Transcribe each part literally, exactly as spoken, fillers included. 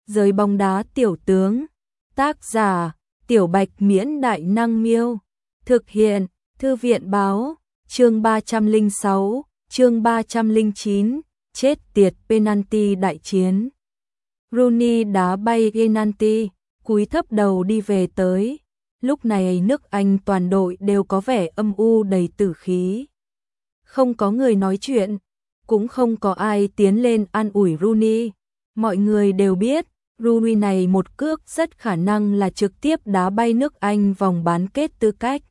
Giới bóng đá tiểu tướng. Tác giả: Tiểu Bạch Miễn Đại Năng Miêu. Thực hiện: Thư viện Báo. Chương ba trăm lẻ sáu, chương ba trăm lẻ chín, chết tiệt penalty đại chiến. Rooney đá bay penalty, cúi thấp đầu đi về tới. Lúc này nước Anh toàn đội đều có vẻ âm u đầy tử khí. Không có người nói chuyện, cũng không có ai tiến lên an ủi Rooney. Mọi người đều biết, Rooney này một cước rất khả năng là trực tiếp đá bay nước Anh vòng bán kết tư cách.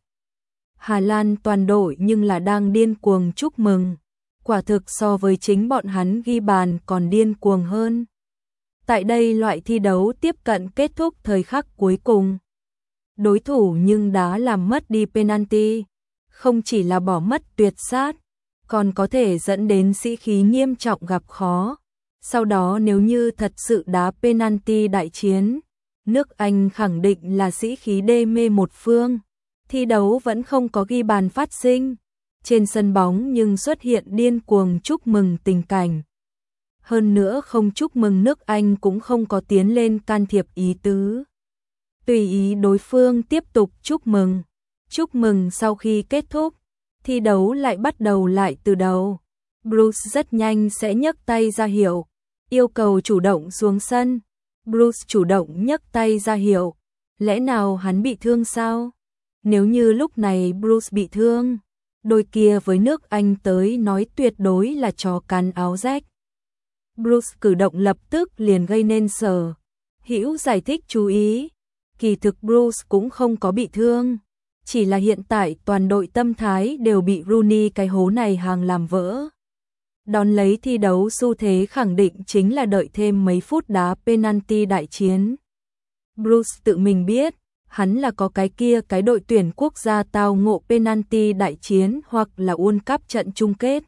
Hà Lan toàn đội nhưng là đang điên cuồng chúc mừng. Quả thực so với chính bọn hắn ghi bàn còn điên cuồng hơn. Tại đây loại thi đấu tiếp cận kết thúc thời khắc cuối cùng. Đối thủ nhưng đã làm mất đi penalty. Không chỉ là bỏ mất tuyệt sát, còn có thể dẫn đến sĩ khí nghiêm trọng gặp khó. Sau đó nếu như thật sự đá penalty đại chiến, nước Anh khẳng định là sĩ khí đê mê một phương. Thi đấu vẫn không có ghi bàn phát sinh. Trên sân bóng nhưng xuất hiện điên cuồng chúc mừng tình cảnh. Hơn nữa không chúc mừng nước Anh cũng không có tiến lên can thiệp ý tứ. Tùy ý đối phương tiếp tục chúc mừng. Chúc mừng sau khi kết thúc, thi đấu lại bắt đầu lại từ đầu. Bruce rất nhanh sẽ nhấc tay ra hiệu, yêu cầu chủ động xuống sân. Bruce chủ động nhấc tay ra hiệu. Lẽ nào hắn bị thương sao? Nếu như lúc này Bruce bị thương, đôi kia với nước Anh tới nói tuyệt đối là chó cắn áo rách. Bruce cử động lập tức liền gây nên Sở Hữu giải thích chú ý. Kỳ thực Bruce cũng không có bị thương, chỉ là hiện tại toàn đội tâm thái đều bị Rooney cái hố này hàng làm vỡ. Đón lấy thi đấu xu thế khẳng định chính là đợi thêm mấy phút đá penalty đại chiến. Bruce tự mình biết, hắn là có cái kia cái đội tuyển quốc gia tao ngộ penalty đại chiến hoặc là World Cup trận chung kết.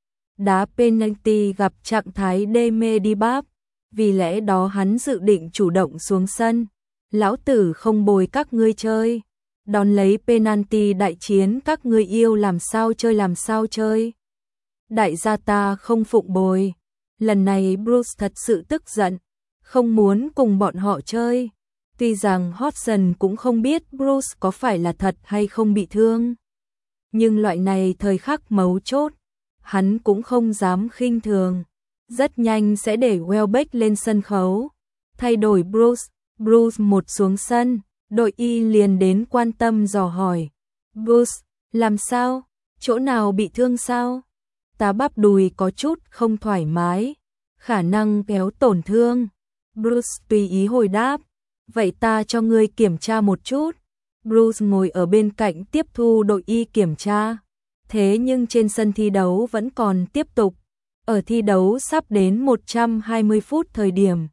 Đá penalty gặp trạng thái đê mê đi báp, vì lẽ đó hắn dự định chủ động xuống sân. Lão tử không bồi các ngươi chơi, đón lấy penalty đại chiến các ngươi yêu làm sao chơi làm sao chơi. Đại gia ta không phụng bồi. Lần này Bruce thật sự tức giận, không muốn cùng bọn họ chơi. Tuy rằng Hodgson cũng không biết Bruce có phải là thật hay không bị thương, nhưng loại này thời khắc mấu chốt, hắn cũng không dám khinh thường. Rất nhanh sẽ để Welbeck lên sân khấu, thay đổi Bruce. Bruce một xuống sân, đội y liền đến quan tâm dò hỏi. Bruce, làm sao? Chỗ nào bị thương sao? Ta bắp đùi có chút không thoải mái, khả năng kéo tổn thương. Bruce tùy ý hồi đáp. Vậy ta cho ngươi kiểm tra một chút. Bruce ngồi ở bên cạnh tiếp thu đội y kiểm tra. Thế nhưng trên sân thi đấu vẫn còn tiếp tục. Ở thi đấu sắp đến một trăm hai mươi phút thời điểm,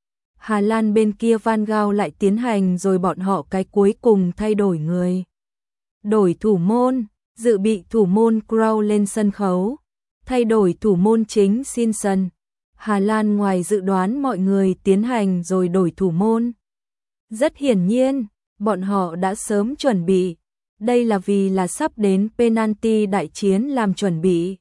Hà Lan bên kia Van Gaal lại tiến hành rồi bọn họ cái cuối cùng thay đổi người. Đổi thủ môn, dự bị thủ môn Krul lên sân khấu, thay đổi thủ môn chính Simpson. Hà Lan ngoài dự đoán mọi người tiến hành rồi đổi thủ môn. Rất hiển nhiên, bọn họ đã sớm chuẩn bị. Đây là vì là sắp đến penalty đại chiến làm chuẩn bị.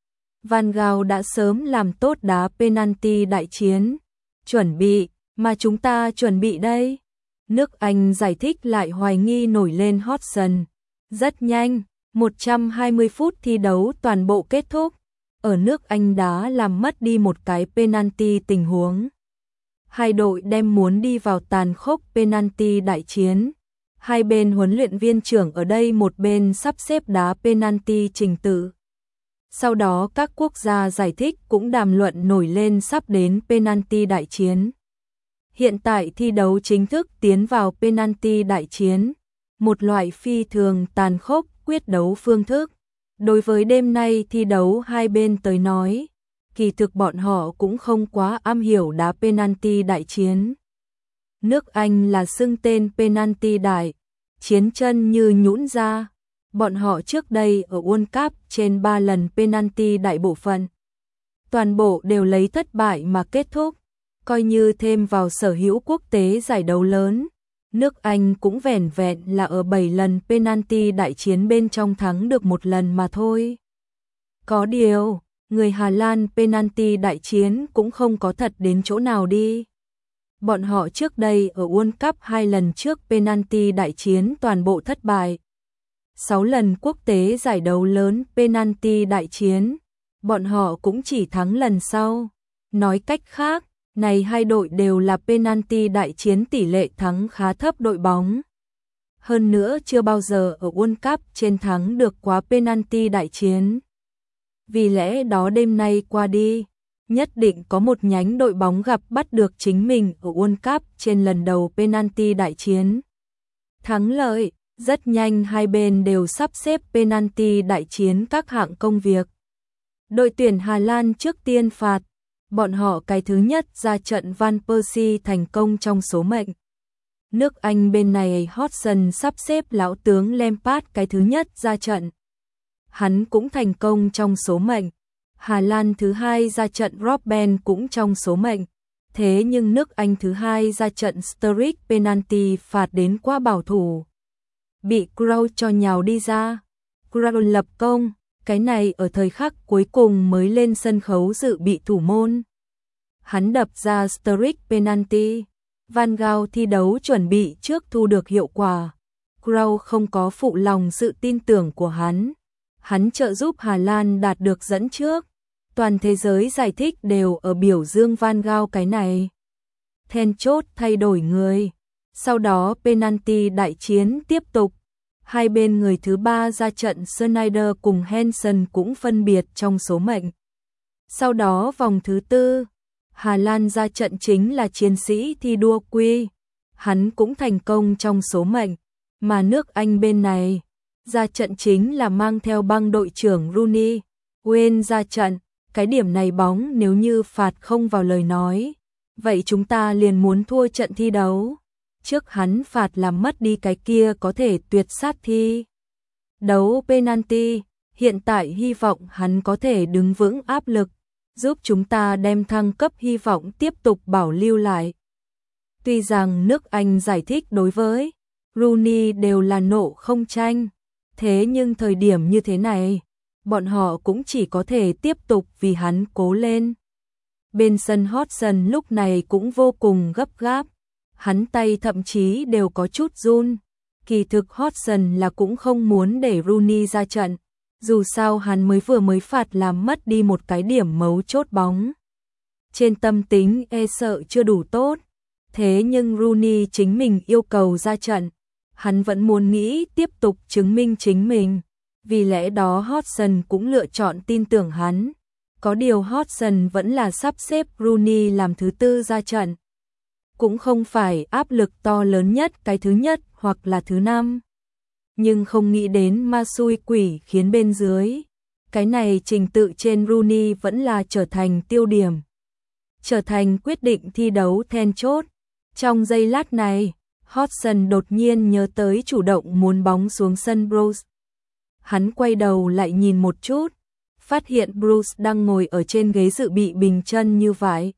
Van Gaal đã sớm làm tốt đá penalty đại chiến. Chuẩn bị, mà chúng ta chuẩn bị đây. Nước Anh giải thích lại hoài nghi nổi lên Hodgson. Rất nhanh, một trăm hai mươi phút thi đấu toàn bộ kết thúc. Ở nước Anh đã làm mất đi một cái penalty tình huống. Hai đội đem muốn đi vào tàn khốc penalty đại chiến. Hai bên huấn luyện viên trưởng ở đây một bên sắp xếp đá penalty trình tự. Sau đó các quốc gia giải thích cũng đàm luận nổi lên sắp đến penalty đại chiến. Hiện tại thi đấu chính thức tiến vào penalty đại chiến, một loại phi thường tàn khốc quyết đấu phương thức. Đối với đêm nay thi đấu hai bên tới nói, kỳ thực bọn họ cũng không quá am hiểu đá penalty đại chiến. Nước Anh là xưng tên penalty đại chiến chân như nhũn ra. Bọn họ trước đây ở World Cup trên ba lần penalty đại bộ phận, toàn bộ đều lấy thất bại mà kết thúc. Coi như thêm vào sở hữu quốc tế giải đấu lớn, nước Anh cũng vẻn vẹn là ở bảy lần penalty đại chiến bên trong thắng được một lần mà thôi. Có điều, người Hà Lan penalty đại chiến cũng không có thật đến chỗ nào đi. Bọn họ trước đây ở World Cup hai lần trước penalty đại chiến toàn bộ thất bại. sáu lần quốc tế giải đấu lớn penalty đại chiến, bọn họ cũng chỉ thắng lần sau. Nói cách khác, này hai đội đều là penalty đại chiến tỷ lệ thắng khá thấp đội bóng. Hơn nữa chưa bao giờ ở World Cup trên thắng được quá penalty đại chiến. Vì lẽ đó đêm nay qua đi, nhất định có một nhánh đội bóng gặp bắt được chính mình ở World Cup trên lần đầu penalty đại chiến. Thắng lợi, rất nhanh hai bên đều sắp xếp penalty đại chiến các hạng công việc. Đội tuyển Hà Lan trước tiên phạt, bọn họ cái thứ nhất ra trận Van Persie thành công trong số mệnh. Nước Anh bên này Hodgson sắp xếp lão tướng Lampard cái thứ nhất ra trận. Hắn cũng thành công trong số mệnh. Hà Lan thứ hai ra trận Robben cũng trong số mệnh. Thế nhưng nước Anh thứ hai ra trận Sturridge penalty phạt đến quá bảo thủ. Bị Crouch cho nhào đi ra. Crouch lập công, cái này ở thời khắc cuối cùng mới lên sân khấu dự bị thủ môn. Hắn đập ra Sturridge penalty. Van Gaal thi đấu chuẩn bị trước thu được hiệu quả. Crouch không có phụ lòng sự tin tưởng của hắn. Hắn trợ giúp Hà Lan đạt được dẫn trước. Toàn thế giới giải thích đều ở biểu dương Van Gaal cái này. Then chốt thay đổi người. Sau đó penalty đại chiến tiếp tục. Hai bên người thứ ba ra trận Sneijder cùng Hansen cũng phân biệt trong số mệnh. Sau đó vòng thứ tư, Hà Lan ra trận chính là chiến sĩ thi đua Quy. Hắn cũng thành công trong số mệnh. Mà nước Anh bên này, ra trận chính là mang theo băng đội trưởng Rooney. Wayne ra trận, cái điểm này bóng nếu như phạt không vào lời nói. Vậy chúng ta liền muốn thua trận thi đấu. Trước hắn phạt làm mất đi cái kia có thể tuyệt sát thi đấu penalty. Hiện tại hy vọng hắn có thể đứng vững áp lực, giúp chúng ta đem thăng cấp hy vọng tiếp tục bảo lưu lại. Tuy rằng nước Anh giải thích đối với Rooney đều là nộ không tranh, thế nhưng thời điểm như thế này, bọn họ cũng chỉ có thể tiếp tục vì hắn cố lên. Bên sân Hodgson lúc này cũng vô cùng gấp gáp, hắn tay thậm chí đều có chút run. Kỳ thực Hodgson là cũng không muốn để Rooney ra trận, dù sao hắn mới vừa mới phạt làm mất đi một cái điểm mấu chốt bóng. Trên tâm tính e sợ chưa đủ tốt, thế nhưng Rooney chính mình yêu cầu ra trận, hắn vẫn muốn nghĩ tiếp tục chứng minh chính mình. Vì lẽ đó Hodgson cũng lựa chọn tin tưởng hắn. Có điều Hodgson vẫn là sắp xếp Rooney làm thứ tư ra trận. Cũng không phải áp lực to lớn nhất cái thứ nhất hoặc là thứ năm. Nhưng không nghĩ đến ma xui quỷ khiến bên dưới. Cái này trình tự trên Rooney vẫn là trở thành tiêu điểm. Trở thành quyết định thi đấu then chốt. Trong giây lát này, Hodgson đột nhiên nhớ tới chủ động muốn bóng xuống sân Bruce. Hắn quay đầu lại nhìn một chút, phát hiện Bruce đang ngồi ở trên ghế dự bị bình chân như vậy.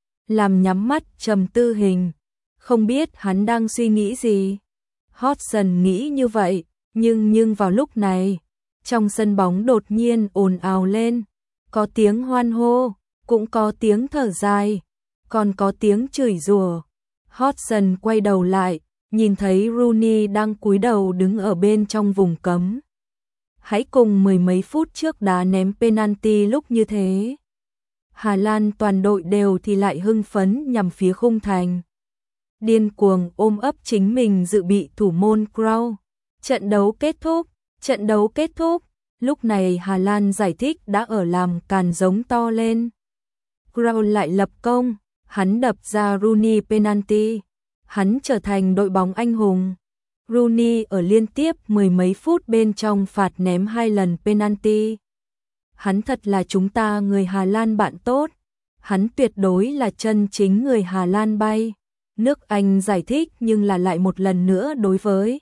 Làm nhắm mắt trầm tư hình, không biết hắn đang suy nghĩ gì. Hodgson nghĩ như vậy, nhưng nhưng vào lúc này, trong sân bóng đột nhiên ồn ào lên, có tiếng hoan hô, cũng có tiếng thở dài, còn có tiếng chửi rủa. Hodgson quay đầu lại, nhìn thấy Rooney đang cúi đầu đứng ở bên trong vùng cấm. Hãy cùng mười mấy phút trước đá ném penalty lúc như thế. Hà Lan toàn đội đều thì lại hưng phấn nhằm phía khung thành. Điên cuồng ôm ấp chính mình dự bị thủ môn Crouch. Trận đấu kết thúc, trận đấu kết thúc. Lúc này Hà Lan giải thích đã ở làm càn giống to lên. Crouch lại lập công, hắn đập ra Rooney penalty. Hắn trở thành đội bóng anh hùng. Rooney ở liên tiếp mười mấy phút bên trong phạt ném hai lần penalty. Hắn thật là chúng ta người Hà Lan bạn tốt. Hắn tuyệt đối là chân chính người Hà Lan bay. Nước Anh giải thích nhưng là lại một lần nữa đối với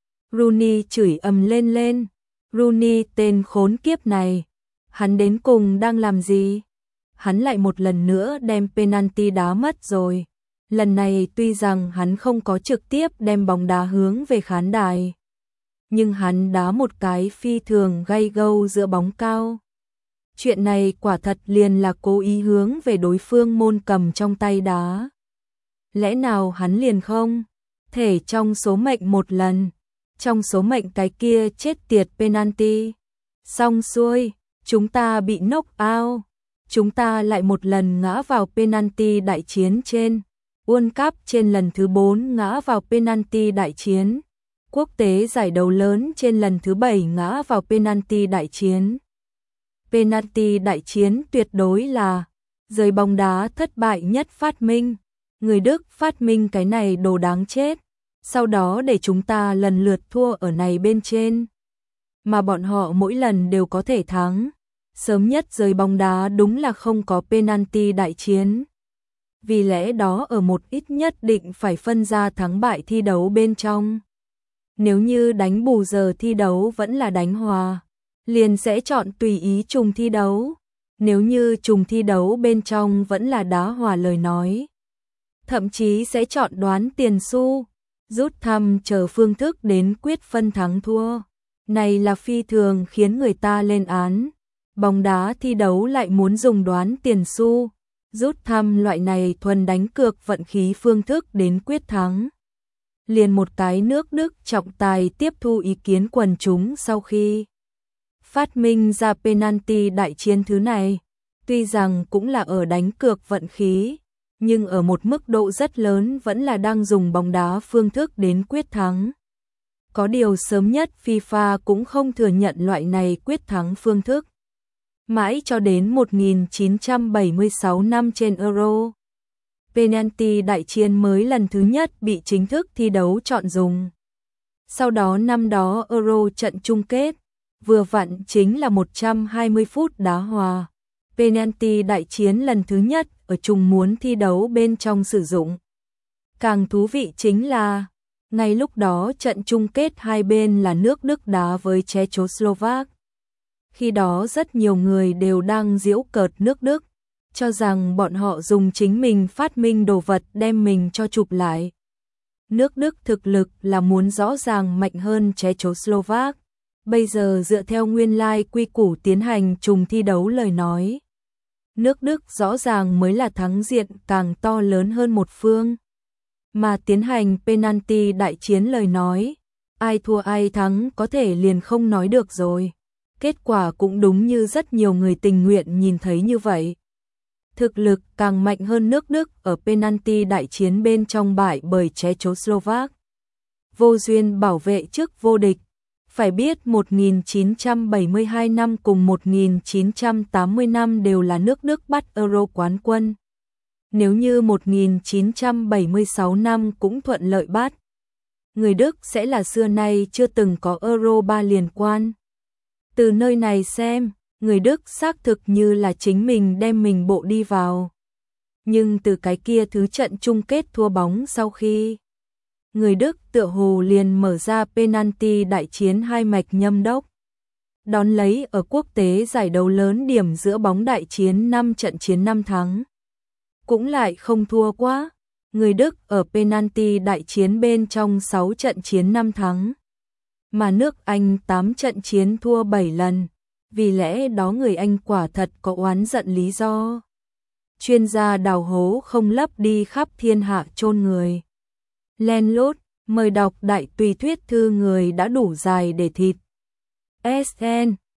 Rooney chửi ầm lên lên. Rooney tên khốn kiếp này. Hắn đến cùng đang làm gì? Hắn lại một lần nữa đem penalty đá mất rồi. Lần này tuy rằng hắn không có trực tiếp đem bóng đá hướng về khán đài, nhưng hắn đá một cái phi thường gay gâu giữa bóng cao. Chuyện này quả thật liền là cố ý hướng về đối phương môn cầm trong tay đá. Lẽ nào hắn liền không thể trong số mệnh một lần, trong số mệnh cái kia chết tiệt penalty. Xong xuôi, chúng ta bị knock out, chúng ta lại một lần ngã vào penalty đại chiến trên World Cup, trên lần thứ bốn ngã vào penalty đại chiến quốc tế, giải đấu lớn trên lần thứ bảy ngã vào penalty đại chiến. Penalty đại chiến tuyệt đối là giới bóng đá thất bại nhất phát minh. Người Đức phát minh cái này đồ đáng chết, sau đó để chúng ta lần lượt thua ở này bên trên. Mà bọn họ mỗi lần đều có thể thắng. Sớm nhất giới bóng đá đúng là không có penalty đại chiến. Vì lẽ đó ở một ít nhất định phải phân ra thắng bại thi đấu bên trong. Nếu như đánh bù giờ thi đấu vẫn là đánh hòa, liền sẽ chọn tùy ý trùng thi đấu. Nếu như trùng thi đấu bên trong vẫn là đá hòa lời nói, thậm chí sẽ chọn đoán tiền xu, rút thăm chờ phương thức đến quyết phân thắng thua. Này là phi thường khiến người ta lên án. Bóng đá thi đấu lại muốn dùng đoán tiền xu, rút thăm loại này thuần đánh cược vận khí phương thức đến quyết thắng. Liền một cái nước Đức trọng tài tiếp thu ý kiến quần chúng sau khi phát minh ra penalty đại chiến thứ này, tuy rằng cũng là ở đánh cược vận khí, nhưng ở một mức độ rất lớn vẫn là đang dùng bóng đá phương thức đến quyết thắng. Có điều sớm nhất FIFA cũng không thừa nhận loại này quyết thắng phương thức. Mãi cho đến một nghìn chín trăm bảy mươi sáu năm trên Euro, penalty đại chiến mới lần thứ nhất bị chính thức thi đấu chọn dùng. Sau đó năm đó Euro trận chung kết, vừa vặn chính là một trăm hai mươi phút đá hòa. Penalty đại chiến lần thứ nhất ở chung muốn thi đấu bên trong sử dụng. Càng thú vị chính là, ngay lúc đó trận chung kết hai bên là nước Đức đá với Czechoslovak. Khi đó rất nhiều người đều đang giễu cợt nước Đức, cho rằng bọn họ dùng chính mình phát minh đồ vật đem mình cho chụp lại. Nước Đức thực lực là muốn rõ ràng mạnh hơn Czechoslovak. Bây giờ dựa theo nguyên lai quy củ tiến hành trùng thi đấu lời nói, nước Đức rõ ràng mới là thắng diện càng to lớn hơn một phương. Mà tiến hành penalty đại chiến lời nói, ai thua ai thắng có thể liền không nói được rồi. Kết quả cũng đúng như rất nhiều người tình nguyện nhìn thấy như vậy. Thực lực càng mạnh hơn nước Đức ở penalty đại chiến bên trong bại bởi Czechoslovak. Vô duyên bảo vệ chức vô địch. Phải biết một nghìn chín trăm bảy mươi hai năm cùng một nghìn chín trăm tám mươi năm đều là nước Đức bắt Euro quán quân. Nếu như một nghìn chín trăm bảy mươi sáu năm cũng thuận lợi bắt, người Đức sẽ là xưa nay chưa từng có Euro ba liên quan. Từ nơi này xem, người Đức xác thực như là chính mình đem mình bộ đi vào. Nhưng từ cái kia thứ trận chung kết thua bóng sau khi, người Đức tựa hồ liền mở ra penalty đại chiến hai mạch nhâm đốc. Đón lấy ở quốc tế giải đấu lớn điểm giữa bóng đại chiến năm trận chiến năm thắng. Cũng lại không thua quá. Người Đức ở penalty đại chiến bên trong sáu trận chiến năm thắng. Mà nước Anh tám trận chiến thua bảy lần. Vì lẽ đó người Anh quả thật có oán giận lý do. Chuyên gia đào hố không lấp đi khắp thiên hạ chôn người. Len lút, mời đọc đại tùy thuyết thư người đã đủ dài để thịt. ét en